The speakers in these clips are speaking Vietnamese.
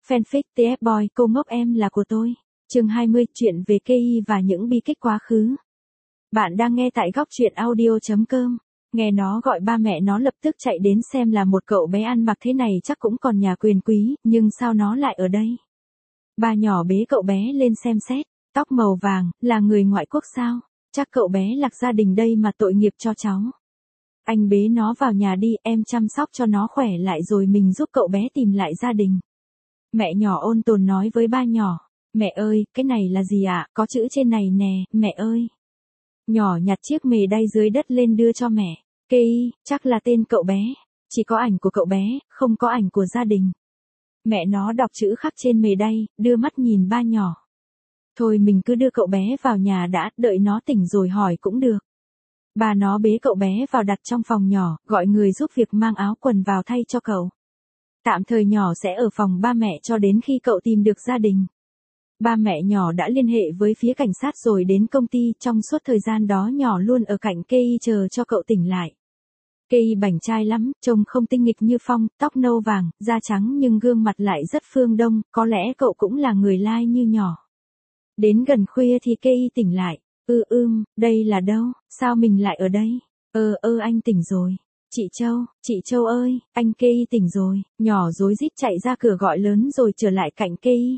Fanfic TF Boy, cô ngốc em là của tôi. Chương 20, chuyện về Kei và những bi kịch quá khứ. Bạn đang nghe tại góc truyện audio.com. Nghe nó gọi ba mẹ nó lập tức chạy đến xem là một cậu bé ăn mặc thế này chắc cũng còn nhà quyền quý, nhưng sao nó lại ở đây? Ba nhỏ bế cậu bé lên xem xét, tóc màu vàng, là người ngoại quốc sao? Chắc cậu bé lạc gia đình đây mà tội nghiệp cho cháu. Anh bế nó vào nhà đi, em chăm sóc cho nó khỏe lại rồi mình giúp cậu bé tìm lại gia đình. Mẹ nhỏ ôn tồn nói với ba nhỏ. Mẹ ơi, cái này là gì ạ? Có chữ trên này nè, mẹ ơi. Nhỏ nhặt chiếc mề đay dưới đất lên đưa cho mẹ. Kei, chắc là tên cậu bé. Chỉ có ảnh của cậu bé, không có ảnh của gia đình. Mẹ nó đọc chữ khắc trên mề đay, đưa mắt nhìn ba nhỏ. Thôi mình cứ đưa cậu bé vào nhà đã, đợi nó tỉnh rồi hỏi cũng được. Bà nó bế cậu bé vào đặt trong phòng nhỏ, gọi người giúp việc mang áo quần vào thay cho cậu. Tạm thời nhỏ sẽ ở phòng ba mẹ cho đến khi cậu tìm được gia đình. Ba mẹ nhỏ đã liên hệ với phía cảnh sát rồi đến công ty, trong suốt thời gian đó nhỏ luôn ở cạnh Kei chờ cho cậu tỉnh lại. Kei bảnh trai lắm, trông không tinh nghịch như Phong, tóc nâu vàng, da trắng nhưng gương mặt lại rất phương Đông, có lẽ cậu cũng là người lai như nhỏ. Đến gần khuya thì Kei tỉnh lại. Đây là đâu, sao mình lại ở đây? Anh tỉnh rồi. Chị Châu ơi, anh Kei tỉnh rồi. Nhỏ rối rít chạy ra cửa gọi lớn rồi trở lại cạnh Kei.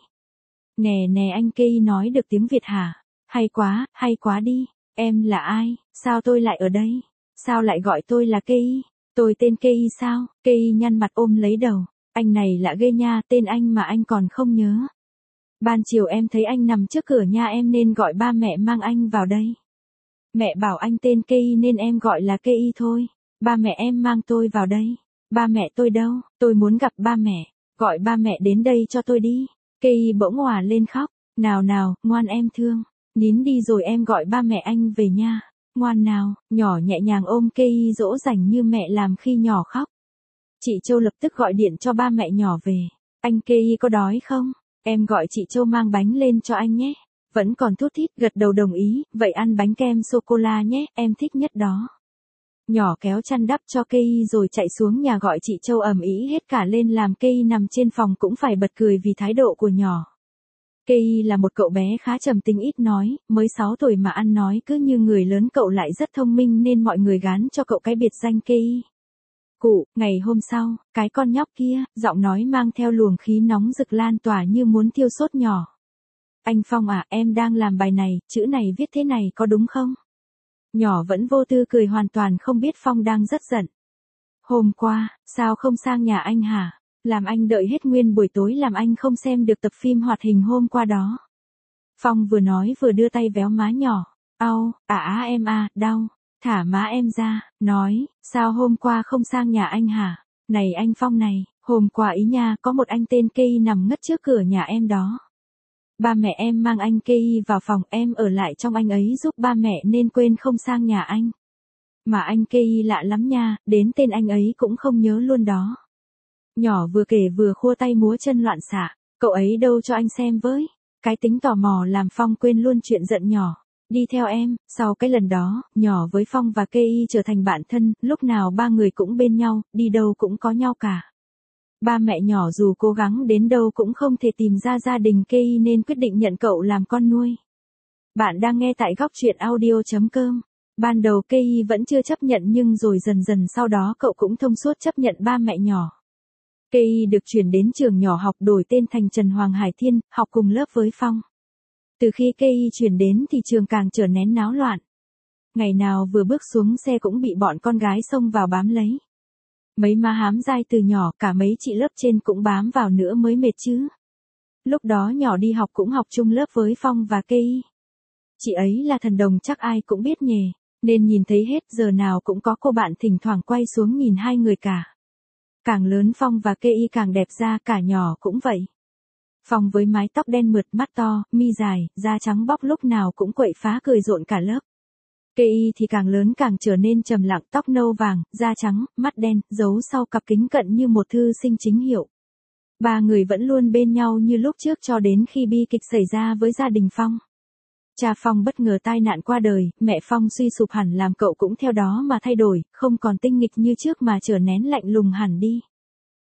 Nè anh Kei nói được tiếng Việt hả? Hay quá đi. Em là ai? Sao tôi lại ở đây? Sao lại gọi tôi là Kei? Tôi tên Kei sao? Kei nhăn mặt ôm lấy đầu. Anh này lạ ghê nha, tên anh mà anh còn không nhớ. Ban chiều em thấy anh nằm trước cửa nhà em nên gọi ba mẹ mang anh vào đây. Mẹ bảo anh tên Kei nên em gọi là Kei thôi. Ba mẹ em mang tôi vào đây. Ba mẹ tôi đâu? Tôi muốn gặp ba mẹ. Gọi ba mẹ đến đây cho tôi đi. Kei bỗng òa lên khóc. Nào, ngoan em thương. Nín đi rồi em gọi ba mẹ anh về nha. Ngoan nào, nhỏ nhẹ nhàng ôm Kei dỗ dành như mẹ làm khi nhỏ khóc. Chị Châu lập tức gọi điện cho ba mẹ nhỏ về. Anh Kei có đói không? Em gọi chị Châu mang bánh lên cho anh nhé. Vẫn còn thút thít, gật đầu đồng ý, vậy ăn bánh kem sô-cô-la nhé, em thích nhất đó. Nhỏ kéo chăn đắp cho Kei rồi chạy xuống nhà gọi chị Châu ầm ĩ hết cả lên làm Kei nằm trên phòng cũng phải bật cười vì thái độ của nhỏ. Kei là một cậu bé khá trầm tính ít nói, mới 6 tuổi mà ăn nói cứ như người lớn, cậu lại rất thông minh nên mọi người gán cho cậu cái biệt danh Kei. Ngày hôm sau, cái con nhóc kia, giọng nói mang theo luồng khí nóng rực lan tỏa như muốn thiêu sốt nhỏ. Anh Phong à, em đang làm bài này, chữ này viết thế này có đúng không? Nhỏ vẫn vô tư cười hoàn toàn không biết Phong đang rất giận. Hôm qua, sao không sang nhà anh hả? Làm anh đợi hết nguyên buổi tối làm anh không xem được tập phim hoạt hình hôm qua đó. Phong vừa nói vừa đưa tay véo má nhỏ. Em đau. Thả má em ra, nói, sao hôm qua không sang nhà anh hả? Này anh Phong này, hôm qua ý nha, có một anh tên Kei nằm ngất trước cửa nhà em đó. Ba mẹ em mang anh Kei vào phòng, em ở lại trong anh ấy giúp ba mẹ nên quên không sang nhà anh. Mà anh Kei lạ lắm nha, đến tên anh ấy cũng không nhớ luôn đó. Nhỏ vừa kể vừa khua tay múa chân loạn xạ, cậu ấy đâu cho anh xem với. Cái tính tò mò làm Phong quên luôn chuyện giận nhỏ. Đi theo em, sau cái lần đó, nhỏ với Phong và Kei trở thành bạn thân, lúc nào ba người cũng bên nhau, đi đâu cũng có nhau cả. Ba mẹ nhỏ dù cố gắng đến đâu cũng không thể tìm ra gia đình Kei nên quyết định nhận cậu làm con nuôi. Bạn đang nghe tại góc truyện audio.com. Ban đầu Kei vẫn chưa chấp nhận nhưng rồi dần dần sau đó cậu cũng thông suốt chấp nhận ba mẹ nhỏ. Kei được chuyển đến trường nhỏ học đổi tên thành Trần Hoàng Hải Thiên, học cùng lớp với Phong. Từ khi Kei chuyển đến thì trường càng trở nên náo loạn. Ngày nào vừa bước xuống xe cũng bị bọn con gái xông vào bám lấy. Mấy má hám dai từ nhỏ, cả mấy chị lớp trên cũng bám vào nữa mới mệt chứ. Lúc đó nhỏ đi học cũng học chung lớp với Phong và Kei. Chị ấy là thần đồng chắc ai cũng biết nhỉ, nên nhìn thấy hết, giờ nào cũng có cô bạn thỉnh thoảng quay xuống nhìn hai người cả. Càng lớn Phong và Kei càng đẹp ra, cả nhỏ cũng vậy. Phong với mái tóc đen mượt, mắt to, mi dài, da trắng bóc lúc nào cũng quậy phá cười rộn cả lớp. Kei thì càng lớn càng trở nên trầm lặng, tóc nâu vàng, da trắng, mắt đen, giấu sau cặp kính cận như một thư sinh chính hiệu. Ba người vẫn luôn bên nhau như lúc trước cho đến khi bi kịch xảy ra với gia đình Phong. Cha Phong bất ngờ tai nạn qua đời, mẹ Phong suy sụp hẳn làm cậu cũng theo đó mà thay đổi, không còn tinh nghịch như trước mà trở nên lạnh lùng hẳn đi.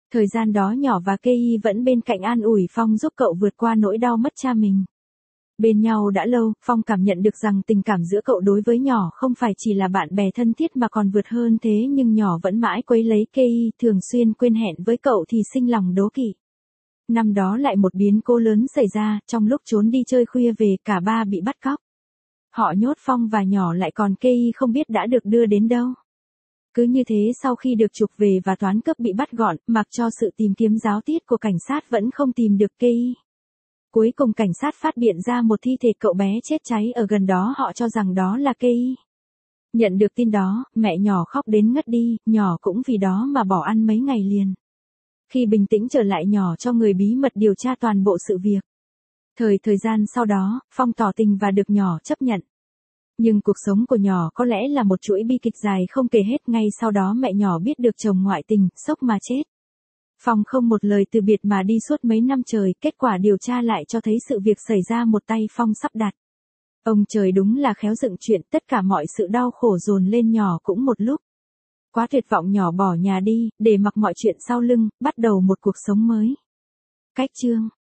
Thời gian đó nhỏ và Kei vẫn bên cạnh an ủi Phong giúp cậu vượt qua nỗi đau mất cha mình. Bên nhau đã lâu, Phong cảm nhận được rằng tình cảm giữa cậu đối với nhỏ không phải chỉ là bạn bè thân thiết mà còn vượt hơn thế, nhưng nhỏ vẫn mãi quấy lấy Kei, thường xuyên quên hẹn với cậu thì sinh lòng đố kỵ. Năm đó lại một biến cố lớn xảy ra, trong lúc trốn đi chơi khuya về cả ba bị bắt cóc. Họ nhốt Phong và nhỏ lại, còn Kei không biết đã được đưa đến đâu. Cứ như thế sau khi được trục về và toán cướp bị bắt gọn, mặc cho sự tìm kiếm ráo riết của cảnh sát vẫn không tìm được Kei. Cuối cùng cảnh sát phát hiện ra một thi thể cậu bé chết cháy ở gần đó, họ cho rằng đó là Kei. Nhận được tin đó, mẹ nhỏ khóc đến ngất đi, nhỏ cũng vì đó mà bỏ ăn mấy ngày liền. Khi bình tĩnh trở lại, nhỏ cho người bí mật điều tra toàn bộ sự việc. Thời gian sau đó, Phong tỏ tình và được nhỏ chấp nhận. Nhưng cuộc sống của nhỏ có lẽ là một chuỗi bi kịch dài không kể hết. Ngay sau đó mẹ nhỏ biết được chồng ngoại tình, sốc mà chết. Phong không một lời từ biệt mà đi suốt mấy năm trời, kết quả điều tra lại cho thấy sự việc xảy ra một tay Phong sắp đặt. Ông trời đúng là khéo dựng chuyện, tất cả mọi sự đau khổ dồn lên nhỏ cũng một lúc. Quá tuyệt vọng, nhỏ bỏ nhà đi, để mặc mọi chuyện sau lưng, bắt đầu một cuộc sống mới. Cách chương